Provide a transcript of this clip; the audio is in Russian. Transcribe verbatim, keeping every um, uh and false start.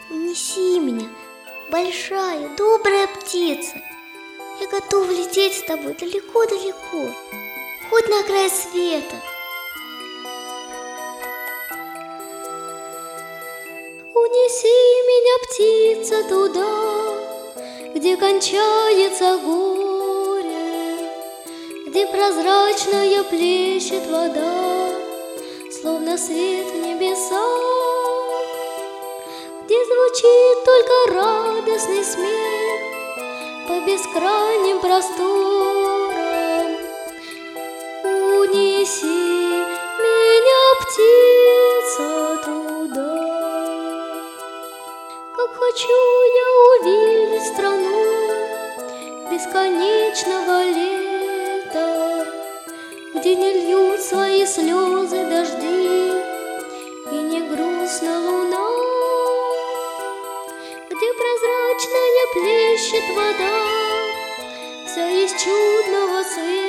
Унеси меня, большая, добрая птица. Я готова лететь с тобой далеко-далеко, хоть на край света. Унеси меня, птица, туда, где кончается горе, где прозрачная плещет вода, словно свет в небесах, где звучит только радостный смех по бескрайним просторам. Унеси меня, птица, туда. Как хочу я увидеть страну бесконечного лета, где не льют свои слезы дожди и не грустна луна, где прозрачная плещет вода, вся из чудного света.